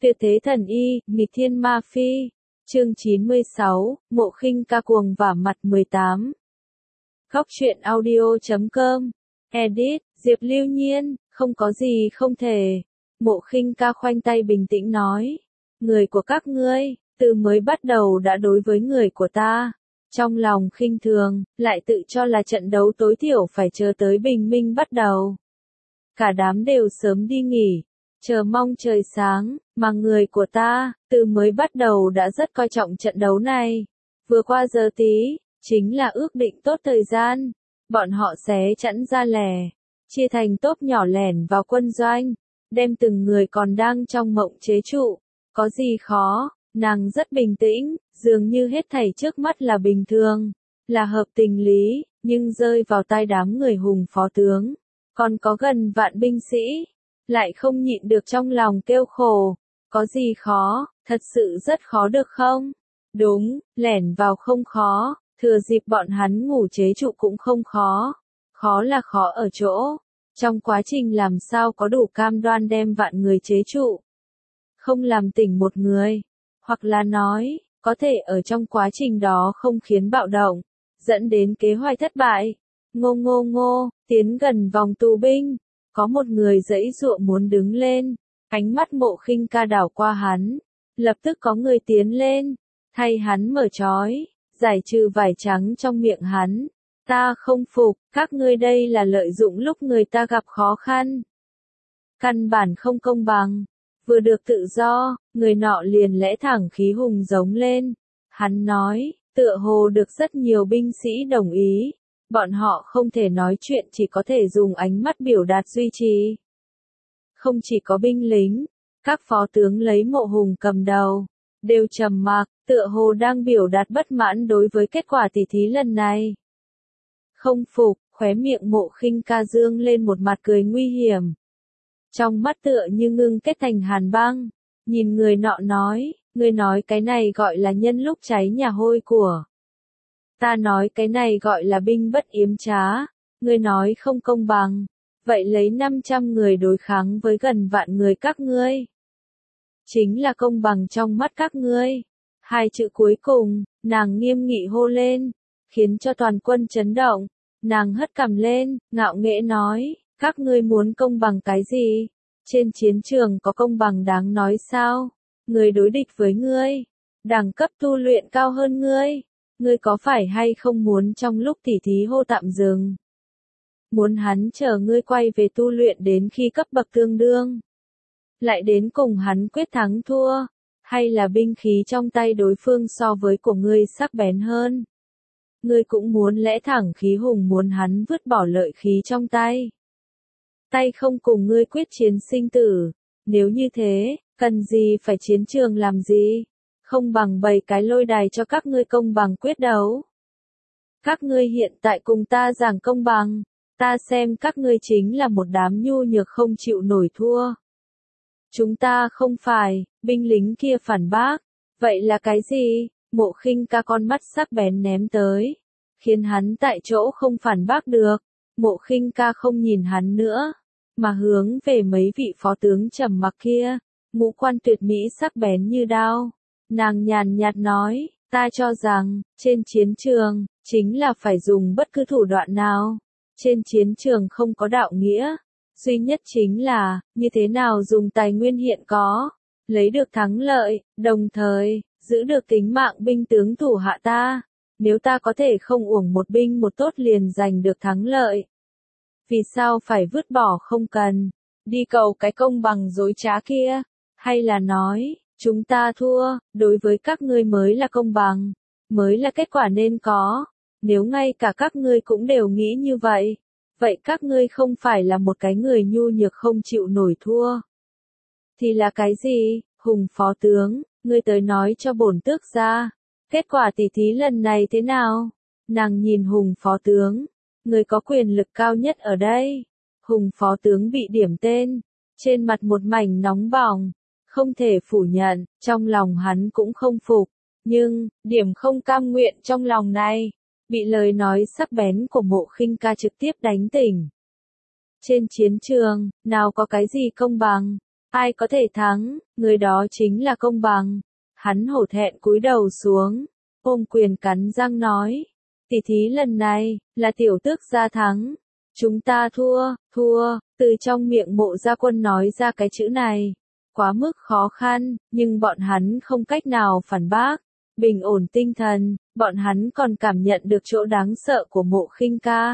Tuyệt thế thần y, nghịch thiên ma phi. Chương 96, Mộ Khinh ca cuồng vả mặt 18. Góc truyện audio.com. Edit, Diệp Lưu Nhiên, không có gì không thể. Mộ Khinh ca khoanh tay bình tĩnh nói. Người của các ngươi, từ mới bắt đầu đã đối với người của ta. Trong lòng khinh thường, lại tự cho là trận đấu tối thiểu phải chờ tới bình minh bắt đầu. Cả đám đều sớm đi nghỉ, chờ mong trời sáng, mà người của ta, từ mới bắt đầu đã rất coi trọng trận đấu này. Vừa qua giờ tí, chính là ước định tốt thời gian, bọn họ xé chẵn ra lẻ, chia thành tốp nhỏ lẻn vào quân doanh, đem từng người còn đang trong mộng chế trụ. Có gì khó, nàng rất bình tĩnh, dường như hết thảy trước mắt là bình thường, là hợp tình lý, nhưng rơi vào tai đám người Hùng phó tướng, còn có gần vạn binh sĩ, lại không nhịn được trong lòng kêu khổ. Có gì khó, thật sự rất khó được không? Đúng, lẻn vào không khó, thừa dịp bọn hắn ngủ chế trụ cũng không khó. Khó là khó ở chỗ, trong quá trình làm sao có đủ cam đoan đem vạn người chế trụ. Không làm tỉnh một người, hoặc là nói, có thể ở trong quá trình đó không khiến bạo động, dẫn đến kế hoạch thất bại. Ngô, tiến gần vòng tù binh, có một người giãy giụa muốn đứng lên, ánh mắt Mộ Khinh ca đảo qua hắn, lập tức có người tiến lên, thay hắn mở trói, giải trừ vải trắng trong miệng hắn. Ta không phục, các ngươi đây là lợi dụng lúc người ta gặp khó khăn. Căn bản không công bằng. Vừa được tự do, người nọ liền lẽ thẳng khí hùng giống lên. Hắn nói, tựa hồ được rất nhiều binh sĩ đồng ý. Bọn họ không thể nói chuyện, chỉ có thể dùng ánh mắt biểu đạt duy trì. Không chỉ có binh lính, các phó tướng lấy Mộ Hùng cầm đầu, đều trầm mặc, tựa hồ đang biểu đạt bất mãn đối với kết quả tỉ thí lần này. Không phục, khóe miệng Mộ Khinh ca dương lên một mặt cười nguy hiểm. Trong mắt tựa như ngưng kết thành hàn băng, nhìn người nọ nói, người nói cái này gọi là nhân lúc cháy nhà hôi của. Ta nói cái này gọi là binh bất yếm trá, người nói không công bằng, vậy lấy 500 người đối kháng với gần vạn người các ngươi. Chính là công bằng trong mắt các ngươi. Hai chữ cuối cùng, nàng nghiêm nghị hô lên, khiến cho toàn quân chấn động. Nàng hất cằm lên, ngạo nghễ nói, các ngươi muốn công bằng cái gì? Trên chiến trường có công bằng đáng nói sao? Người đối địch với ngươi, đẳng cấp tu luyện cao hơn ngươi có phải hay không muốn trong lúc tỉ thí hô tạm dừng? Muốn hắn chờ ngươi quay về tu luyện đến khi cấp bậc tương đương, lại đến cùng hắn quyết thắng thua, hay là binh khí trong tay đối phương so với của ngươi sắc bén hơn? Ngươi cũng muốn lẽ thẳng khí hùng muốn hắn vứt bỏ lợi khí trong tay. Tay không cùng ngươi quyết chiến sinh tử, nếu như thế, cần gì phải chiến trường làm gì? Không bằng bày cái lôi đài cho các ngươi công bằng quyết đấu. Các ngươi hiện tại cùng ta giảng công bằng, ta xem các ngươi chính là một đám nhu nhược không chịu nổi thua. Chúng ta không phải, binh lính kia phản bác, vậy là cái gì? Mộ Khinh ca con mắt sắc bén ném tới, khiến hắn tại chỗ không phản bác được. Mộ Khinh ca không nhìn hắn nữa, mà hướng về mấy vị phó tướng trầm mặc kia, ngũ quan tuyệt mỹ sắc bén như đao. Nàng nhàn nhạt nói, ta cho rằng, trên chiến trường, chính là phải dùng bất cứ thủ đoạn nào. Trên chiến trường không có đạo nghĩa, duy nhất chính là, như thế nào dùng tài nguyên hiện có, lấy được thắng lợi, đồng thời, giữ được tính mạng binh tướng thủ hạ ta. Nếu ta có thể không uổng một binh một tốt liền giành được thắng lợi, vì sao phải vứt bỏ không cần, đi cầu cái công bằng dối trá kia? Hay là nói, chúng ta thua, đối với các ngươi mới là công bằng, mới là kết quả nên có. Nếu ngay cả các ngươi cũng đều nghĩ như vậy, vậy các ngươi không phải là một cái người nhu nhược không chịu nổi thua. Thì là cái gì? Hùng phó tướng, ngươi tới nói cho bổn tước ra, kết quả tỉ thí lần này thế nào? Nàng nhìn Hùng phó tướng, người có quyền lực cao nhất ở đây. Hùng phó tướng bị điểm tên, trên mặt một mảnh nóng bỏng, không thể phủ nhận, trong lòng hắn cũng không phục, nhưng, điểm không cam nguyện trong lòng này, bị lời nói sắc bén của Mộ Khinh ca trực tiếp đánh tỉnh. Trên chiến trường, nào có cái gì công bằng, ai có thể thắng, người đó chính là công bằng. Hắn hổ thẹn cúi đầu xuống, ôm quyền cắn răng nói, tỷ thí lần này, là tiểu tước gia thắng. Chúng ta thua, thua, từ trong miệng Mộ Gia Quân nói ra cái chữ này. Quá mức khó khăn, nhưng bọn hắn không cách nào phản bác. Bình ổn tinh thần, bọn hắn còn cảm nhận được chỗ đáng sợ của Mộ Khinh Ca.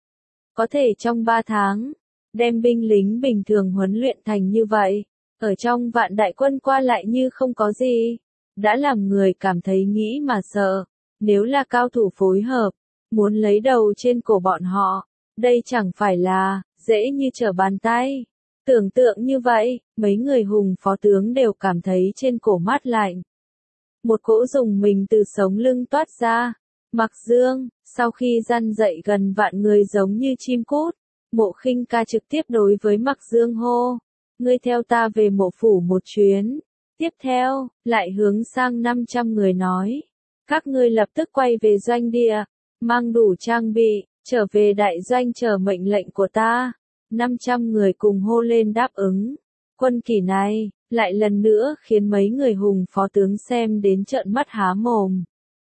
Có thể trong 3 tháng, đem binh lính bình thường huấn luyện thành như vậy, ở trong vạn đại quân qua lại như không có gì, đã làm người cảm thấy nghĩ mà sợ. Nếu là cao thủ phối hợp, muốn lấy đầu trên cổ bọn họ, đây chẳng phải là dễ như trở bàn tay. Tưởng tượng như vậy, mấy người hùng phó tướng đều cảm thấy trên cổ mát lạnh. Một cỗ rùng mình từ sống lưng toát ra. Mặc Dương, sau khi răn dậy gần vạn người giống như chim cút, Mộ Khinh Ca trực tiếp đối với Mặc Dương hô, ngươi theo ta về mộ phủ một chuyến. Tiếp theo, lại hướng sang 500 người nói, các ngươi lập tức quay về doanh địa, mang đủ trang bị, trở về đại doanh chờ mệnh lệnh của ta. 500 người cùng hô lên đáp ứng. Quân kỷ này, lại lần nữa khiến mấy người hùng phó tướng xem đến trợn mắt há mồm.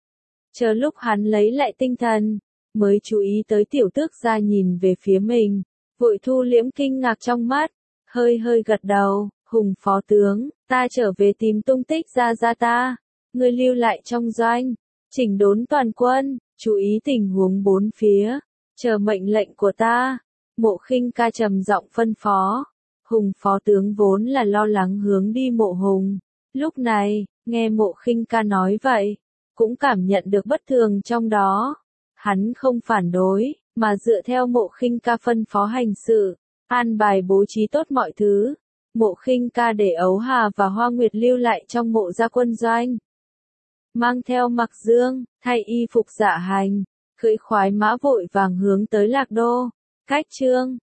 Chờ lúc hắn lấy lại tinh thần, mới chú ý tới tiểu tước gia nhìn về phía mình, vội thu liễm kinh ngạc trong mắt, hơi hơi gật đầu, hùng phó tướng, ta trở về tìm tung tích gia ta, ngươi lưu lại trong doanh, chỉnh đốn toàn quân, chú ý tình huống bốn phía, chờ mệnh lệnh của ta. Mộ Khinh Ca trầm giọng phân phó. Hùng phó tướng vốn là lo lắng hướng đi Mộ Hùng, lúc này, nghe Mộ Khinh Ca nói vậy, cũng cảm nhận được bất thường trong đó. Hắn không phản đối, mà dựa theo Mộ Khinh Ca phân phó hành sự, an bài bố trí tốt mọi thứ. Mộ Khinh Ca để Ấu Hà và Hoa Nguyệt lưu lại trong Mộ Gia quân doanh, mang theo Mặc Dương, thay y phục dạ hành, cưỡi khoái mã vội vàng hướng tới Lạc Đô. Cách chương